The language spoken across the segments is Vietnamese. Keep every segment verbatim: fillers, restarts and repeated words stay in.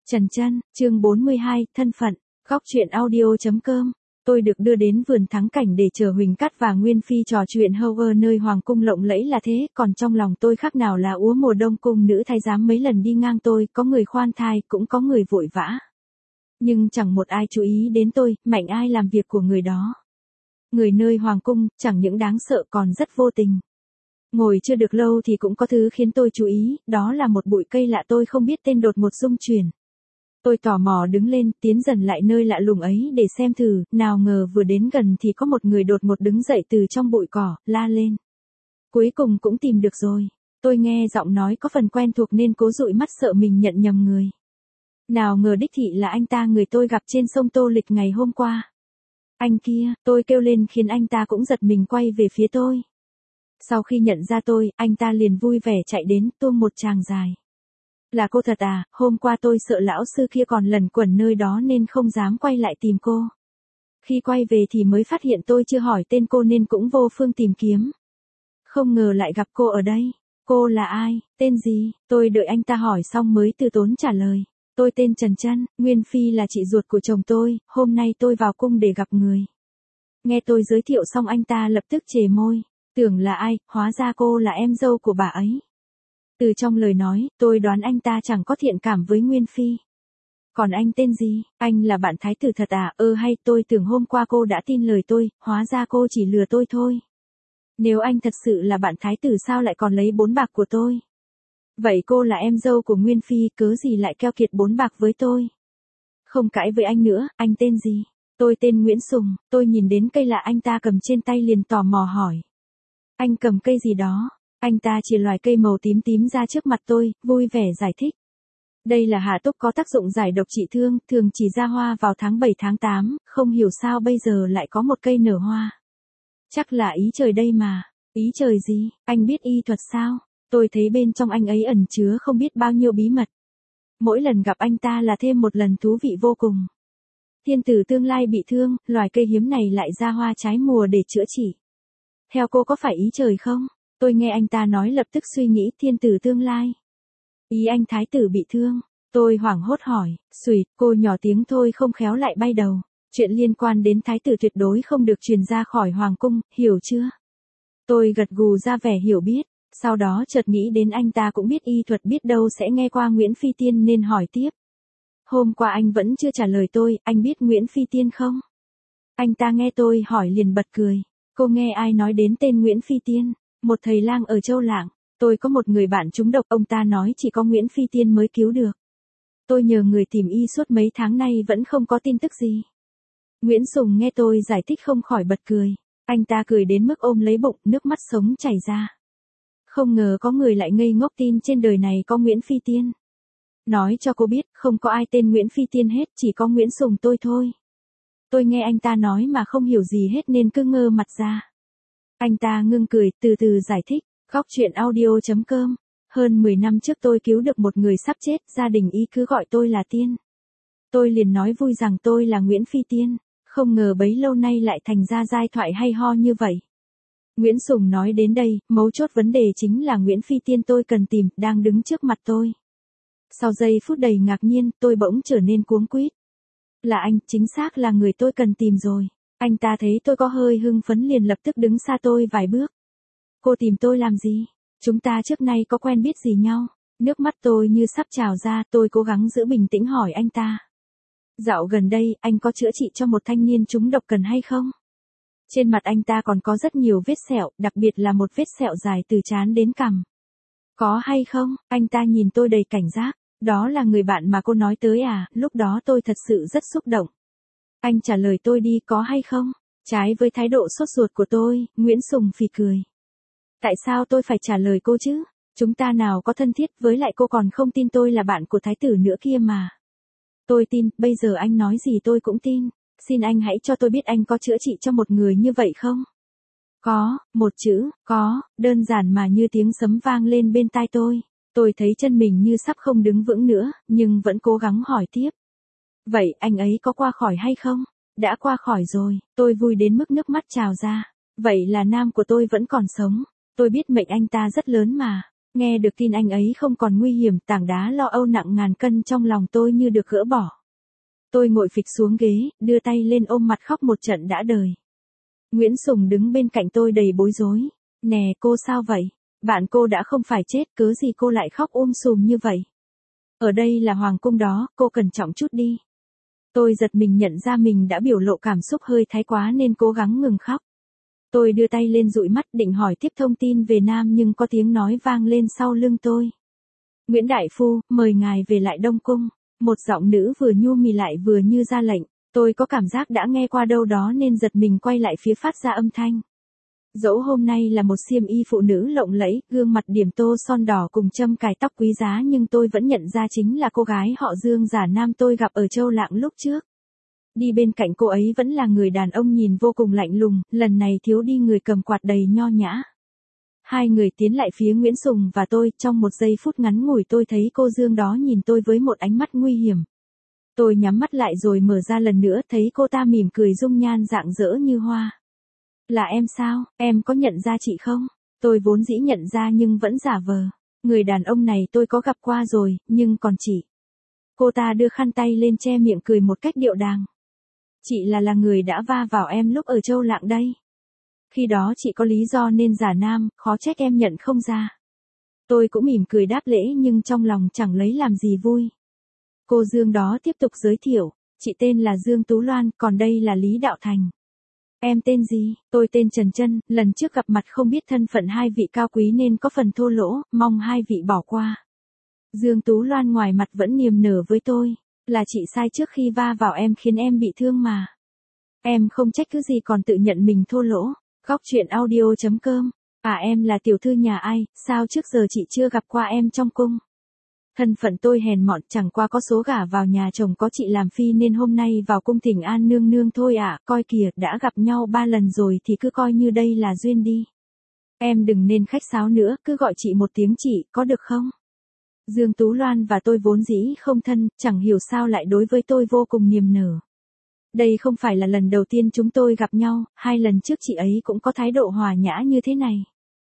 Trần Chân, chương bốn mươi hai, thân phận, góc truyện audio chấm com. Tôi được đưa đến vườn thắng cảnh để chờ Huỳnh Cát và Nguyên Phi trò chuyện hơ nơi hoàng cung lộng lẫy là thế, còn trong lòng tôi khác nào là úa mùa đông cung nữ thái giám mấy lần đi ngang tôi, có người khoan thai, cũng có người vội vã. Nhưng chẳng một ai chú ý đến tôi, mạnh ai làm việc của người đó. Người nơi hoàng cung, chẳng những đáng sợ còn rất vô tình. Ngồi chưa được lâu thì cũng có thứ khiến tôi chú ý, đó là một bụi cây lạ tôi không biết tên đột ngột rung chuyển. Tôi tò mò đứng lên, tiến dần lại nơi lạ lùng ấy để xem thử, nào ngờ vừa đến gần thì có một người đột ngột đứng dậy từ trong bụi cỏ, la lên. Cuối cùng cũng tìm được rồi. Tôi nghe giọng nói có phần quen thuộc nên cố dụi mắt sợ mình nhận nhầm người. Nào ngờ đích thị là anh ta người tôi gặp trên sông Tô Lịch ngày hôm qua. Anh kia, tôi kêu lên khiến anh ta cũng giật mình quay về phía tôi. Sau khi nhận ra tôi, anh ta liền vui vẻ chạy đến tuông một tràng dài. Là cô thật à, hôm qua tôi sợ lão sư kia còn lẩn quẩn nơi đó nên không dám quay lại tìm cô. Khi quay về thì mới phát hiện tôi chưa hỏi tên cô nên cũng vô phương tìm kiếm. Không ngờ lại gặp cô ở đây. Cô là ai, tên gì? Tôi đợi anh ta hỏi xong mới từ tốn trả lời. Tôi tên Trần Chân, Nguyên Phi là chị ruột của chồng tôi, hôm nay tôi vào cung để gặp người. Nghe tôi giới thiệu xong anh ta lập tức chề môi. Tưởng là ai, hóa ra cô là em dâu của bà ấy. Từ trong lời nói, tôi đoán anh ta chẳng có thiện cảm với Nguyên Phi. Còn anh tên gì? Anh là bạn thái tử thật à? Ơ hay tôi tưởng hôm qua cô đã tin lời tôi, hóa ra cô chỉ lừa tôi thôi. Nếu anh thật sự là bạn thái tử sao lại còn lấy bốn bạc của tôi? Vậy cô là em dâu của Nguyên Phi, cớ gì lại keo kiệt bốn bạc với tôi? Không cãi với anh nữa, anh tên gì? Tôi tên Nguyễn Sùng, tôi nhìn đến cây lạ anh ta cầm trên tay liền tò mò hỏi. Anh cầm cây gì đó? Anh ta chỉ loài cây màu tím tím ra trước mặt tôi, vui vẻ giải thích. Đây là hạ túc có tác dụng giải độc trị thương, thường chỉ ra hoa vào tháng bảy tháng tám, không hiểu sao bây giờ lại có một cây nở hoa. Chắc là ý trời đây mà. Ý trời gì? Anh biết y thuật sao? Tôi thấy bên trong anh ấy ẩn chứa không biết bao nhiêu bí mật. Mỗi lần gặp anh ta là thêm một lần thú vị vô cùng. Thiên tử tương lai bị thương, loài cây hiếm này lại ra hoa trái mùa để chữa trị. Theo cô có phải ý trời không? Tôi nghe anh ta nói lập tức suy nghĩ thiên tử tương lai. Ý anh thái tử bị thương. Tôi hoảng hốt hỏi, xùi, cô nhỏ tiếng thôi không khéo lại bay đầu. Chuyện liên quan đến thái tử tuyệt đối không được truyền ra khỏi hoàng cung, hiểu chưa? Tôi gật gù ra vẻ hiểu biết, sau đó chợt nghĩ đến anh ta cũng biết y thuật biết đâu sẽ nghe qua Nguyễn Phi Tiên nên hỏi tiếp. Hôm qua anh vẫn chưa trả lời tôi, anh biết Nguyễn Phi Tiên không? Anh ta nghe tôi hỏi liền bật cười. Cô nghe ai nói đến tên Nguyễn Phi Tiên? Một thầy lang ở Châu Lạng, tôi có một người bạn trúng độc, ông ta nói chỉ có Nguyễn Phi Tiên mới cứu được. Tôi nhờ người tìm y suốt mấy tháng nay vẫn không có tin tức gì. Nguyễn Sùng nghe tôi giải thích không khỏi bật cười. Anh ta cười đến mức ôm lấy bụng, nước mắt sống chảy ra. Không ngờ có người lại ngây ngốc tin trên đời này có Nguyễn Phi Tiên. Nói cho cô biết, không có ai tên Nguyễn Phi Tiên hết, chỉ có Nguyễn Sùng tôi thôi. Tôi nghe anh ta nói mà không hiểu gì hết nên cứ ngơ mặt ra. Anh ta ngưng cười, từ từ giải thích, góc truyện audio chấm com. Hơn mười năm trước tôi cứu được một người sắp chết, gia đình y cứ gọi tôi là Tiên. Tôi liền nói vui rằng tôi là Nguyễn Phi Tiên, không ngờ bấy lâu nay lại thành ra giai thoại hay ho như vậy. Nguyễn Sùng nói đến đây, mấu chốt vấn đề chính là Nguyễn Phi Tiên tôi cần tìm, đang đứng trước mặt tôi. Sau giây phút đầy ngạc nhiên, tôi bỗng trở nên cuống quýt. Là anh, chính xác là người tôi cần tìm rồi. Anh ta thấy tôi có hơi hưng phấn liền lập tức đứng xa tôi vài bước. Cô tìm tôi làm gì? Chúng ta trước nay có quen biết gì nhau? Nước mắt tôi như sắp trào ra, tôi cố gắng giữ bình tĩnh hỏi anh ta. Dạo gần đây, anh có chữa trị cho một thanh niên trúng độc cần hay không? Trên mặt anh ta còn có rất nhiều vết sẹo, đặc biệt là một vết sẹo dài từ trán đến cằm. Có hay không? Anh ta nhìn tôi đầy cảnh giác. Đó là người bạn mà cô nói tới à? Lúc đó tôi thật sự rất xúc động. Anh trả lời tôi đi, có hay không? Trái với thái độ sốt ruột của tôi, Nguyễn Sùng phì cười. Tại sao tôi phải trả lời cô chứ? Chúng ta nào có thân thiết, với lại cô còn không tin tôi là bạn của thái tử nữa kia mà. Tôi tin, bây giờ anh nói gì tôi cũng tin. Xin anh hãy cho tôi biết anh có chữa trị cho một người như vậy không? Có, một chữ, có, đơn giản mà như tiếng sấm vang lên bên tai tôi. Tôi thấy chân mình như sắp không đứng vững nữa, nhưng vẫn cố gắng hỏi tiếp. Vậy anh ấy có qua khỏi hay không? Đã qua khỏi rồi, tôi vui đến mức nước mắt trào ra. Vậy là nam của tôi vẫn còn sống. Tôi biết mệnh anh ta rất lớn mà. Nghe được tin anh ấy không còn nguy hiểm, tảng đá lo âu nặng ngàn cân trong lòng tôi như được gỡ bỏ. Tôi ngồi phịch xuống ghế, đưa tay lên ôm mặt khóc một trận đã đời. Nguyễn Sùng đứng bên cạnh tôi đầy bối rối. Nè cô sao vậy? Bạn cô đã không phải chết, cớ gì cô lại khóc um sùm như vậy? Ở đây là hoàng cung đó, cô cẩn trọng chút đi. Tôi giật mình nhận ra mình đã biểu lộ cảm xúc hơi thái quá nên cố gắng ngừng khóc. Tôi đưa tay lên dụi mắt định hỏi tiếp thông tin về Nam nhưng có tiếng nói vang lên sau lưng tôi. Nguyễn Đại Phu, mời ngài về lại Đông Cung. Một giọng nữ vừa nhu mì lại vừa như ra lệnh. Tôi có cảm giác đã nghe qua đâu đó nên giật mình quay lại phía phát ra âm thanh. Dẫu hôm nay là một xiêm y phụ nữ lộng lẫy, gương mặt điểm tô son đỏ cùng châm cài tóc quý giá nhưng tôi vẫn nhận ra chính là cô gái họ Dương giả Nam tôi gặp ở Châu Lạng lúc trước. Đi bên cạnh cô ấy vẫn là người đàn ông nhìn vô cùng lạnh lùng, lần này thiếu đi người cầm quạt đầy nho nhã. Hai người tiến lại phía Nguyễn Sùng và tôi, trong một giây phút ngắn ngủi tôi thấy cô Dương đó nhìn tôi với một ánh mắt nguy hiểm. Tôi nhắm mắt lại rồi mở ra lần nữa, thấy cô ta mỉm cười dung nhan rạng rỡ như hoa. Là em sao, em có nhận ra chị không? Tôi vốn dĩ nhận ra nhưng vẫn giả vờ. Người đàn ông này tôi có gặp qua rồi, nhưng còn chị. Cô ta đưa khăn tay lên che miệng cười một cách điệu đàng. Chị là là người đã va vào em lúc ở Châu Lạng đây. Khi đó chị có lý do nên giả nam, khó trách em nhận không ra. Tôi cũng mỉm cười đáp lễ nhưng trong lòng chẳng lấy làm gì vui. Cô Dương đó tiếp tục giới thiệu, chị tên là Dương Tú Loan, còn đây là Lý Đạo Thành. Em tên gì? Tôi tên Trần Trân, lần trước gặp mặt không biết thân phận hai vị cao quý nên có phần thô lỗ, mong hai vị bỏ qua. Dương Tú Loan ngoài mặt vẫn niềm nở với tôi, là chị sai trước khi va vào em khiến em bị thương mà. Em không trách cứ gì còn tự nhận mình thô lỗ. Góc truyện audio chấm com. À em là tiểu thư nhà ai, sao trước giờ chị chưa gặp qua em trong cung? Thân phận tôi hèn mọn chẳng qua có số gả vào nhà chồng có chị làm phi nên hôm nay vào cung thỉnh an nương nương thôi ạ, à, coi kìa đã gặp nhau ba lần rồi thì cứ coi như đây là duyên đi. Em đừng nên khách sáo nữa, cứ gọi chị một tiếng chị, có được không? Dương Tú Loan và tôi vốn dĩ không thân, chẳng hiểu sao lại đối với tôi vô cùng niềm nở. Đây không phải là lần đầu tiên chúng tôi gặp nhau, hai lần trước chị ấy cũng có thái độ hòa nhã như thế này.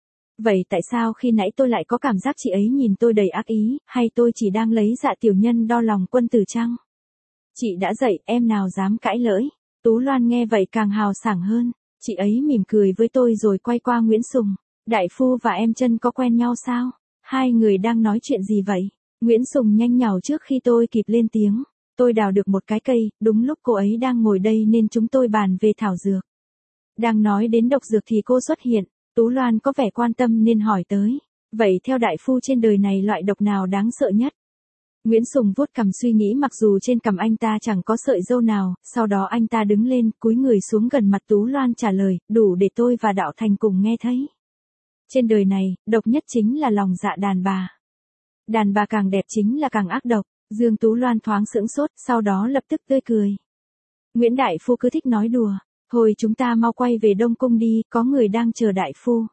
Vậy tại sao khi nãy tôi lại có cảm giác chị ấy nhìn tôi đầy ác ý, hay tôi chỉ đang lấy dạ tiểu nhân đo lòng quân tử chăng? Chị đã dậy, em nào dám cãi lỡi. Tú Loan nghe vậy càng hào sảng hơn, chị ấy mỉm cười với tôi rồi quay qua Nguyễn Sùng. Đại phu và em Trân có quen nhau sao? Hai người đang nói chuyện gì vậy? Nguyễn Sùng nhanh nhảu trước khi tôi kịp lên tiếng. Tôi đào được một cái cây, đúng lúc cô ấy đang ngồi đây nên chúng tôi bàn về thảo dược. Đang nói đến độc dược thì cô xuất hiện. Tú Loan có vẻ quan tâm nên hỏi tới. Vậy theo đại phu trên đời này loại độc nào đáng sợ nhất? Nguyễn Sùng vuốt cằm suy nghĩ mặc dù trên cằm anh ta chẳng có sợi râu nào, sau đó anh ta đứng lên, cúi người xuống gần mặt Tú Loan trả lời, đủ để tôi và Đạo Thành cùng nghe thấy. Trên đời này, độc nhất chính là lòng dạ đàn bà. Đàn bà càng đẹp chính là càng ác độc. Dương Tú Loan thoáng sững sốt, sau đó lập tức tươi cười. Nguyễn Đại Phu cứ thích nói đùa. Thôi chúng ta mau quay về Đông Cung đi, có người đang chờ đại phu.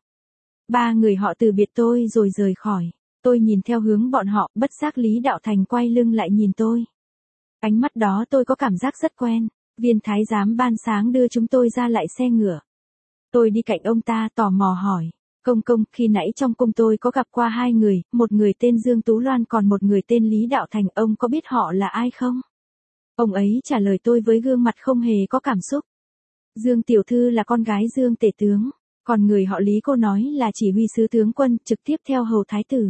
Ba người họ từ biệt tôi rồi rời khỏi. Tôi nhìn theo hướng bọn họ, bất giác Lý Đạo Thành quay lưng lại nhìn tôi. Ánh mắt đó tôi có cảm giác rất quen. Viên thái giám ban sáng đưa chúng tôi ra lại xe ngựa. Tôi đi cạnh ông ta tò mò hỏi. Công công, khi nãy trong cung tôi có gặp qua hai người, một người tên Dương Tú Loan còn một người tên Lý Đạo Thành, ông có biết họ là ai không? Ông ấy trả lời tôi với gương mặt không hề có cảm xúc. Dương tiểu thư là con gái Dương tể tướng, còn người họ Lý cô nói là chỉ huy sứ tướng quân trực tiếp theo hầu thái tử.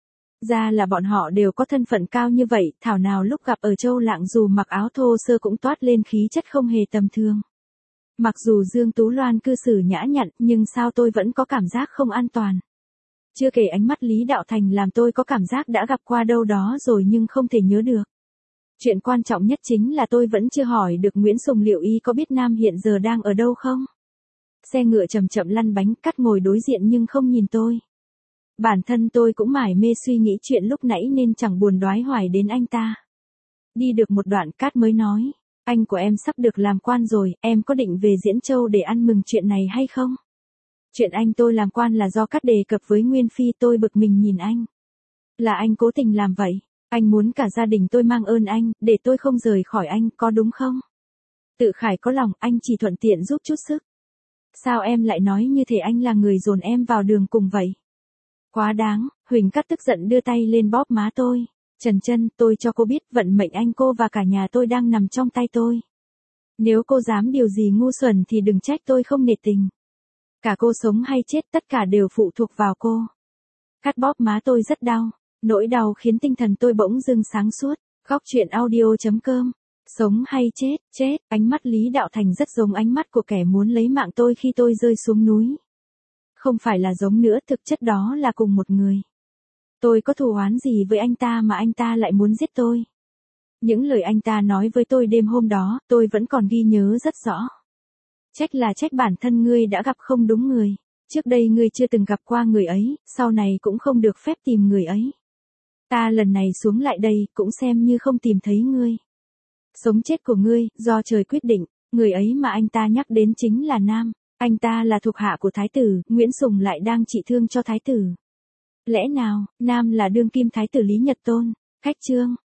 Ra là bọn họ đều có thân phận cao như vậy, thảo nào lúc gặp ở Châu Lạng dù mặc áo thô sơ cũng toát lên khí chất không hề tầm thường. Mặc dù Dương Tú Loan cư xử nhã nhặn, nhưng sao tôi vẫn có cảm giác không an toàn. Chưa kể ánh mắt Lý Đạo Thành làm tôi có cảm giác đã gặp qua đâu đó rồi nhưng không thể nhớ được. Chuyện quan trọng nhất chính là tôi vẫn chưa hỏi được Nguyễn Sùng liệu y có biết Nam hiện giờ đang ở đâu không? Xe ngựa chậm chậm lăn bánh, Cát ngồi đối diện nhưng không nhìn tôi. Bản thân tôi cũng mải mê suy nghĩ chuyện lúc nãy nên chẳng buồn đoái hoài đến anh ta. Đi được một đoạn Cát mới nói, anh của em sắp được làm quan rồi, em có định về Diễn Châu để ăn mừng chuyện này hay không? Chuyện anh tôi làm quan là do Cát đề cập với Nguyên Phi, tôi bực mình nhìn anh. Là anh cố tình làm vậy, anh muốn cả gia đình tôi mang ơn anh, để tôi không rời khỏi anh, có đúng không? Tự Khải có lòng, anh chỉ thuận tiện giúp chút sức. Sao em lại nói như thể anh là người dồn em vào đường cùng vậy? Quá đáng, Huỳnh Cát tức giận đưa tay lên bóp má tôi. Trần Chân, tôi cho cô biết vận mệnh anh cô và cả nhà tôi đang nằm trong tay tôi. Nếu cô dám điều gì ngu xuẩn thì đừng trách tôi không nể tình. Cả cô sống hay chết tất cả đều phụ thuộc vào cô. Cát bóp má tôi rất đau. Nỗi đau khiến tinh thần tôi bỗng dưng sáng suốt. Góc truyện audio chấm com. Sống hay chết, chết, ánh mắt Lý Đạo Thành rất giống ánh mắt của kẻ muốn lấy mạng tôi khi tôi rơi xuống núi. Không phải là giống nữa, thực chất đó là cùng một người. Tôi có thù oán gì với anh ta mà anh ta lại muốn giết tôi? Những lời anh ta nói với tôi đêm hôm đó, tôi vẫn còn ghi nhớ rất rõ. Trách là trách bản thân ngươi đã gặp không đúng người. Trước đây ngươi chưa từng gặp qua người ấy, sau này cũng không được phép tìm người ấy. Ta lần này xuống lại đây, cũng xem như không tìm thấy ngươi. Sống chết của ngươi, do trời quyết định, người ấy mà anh ta nhắc đến chính là Nam. Anh ta là thuộc hạ của Thái tử, Nguyễn Sùng lại đang trị thương cho Thái tử. Lẽ nào, Nam là đương kim Thái tử Lý Nhật Tôn? Khách chương.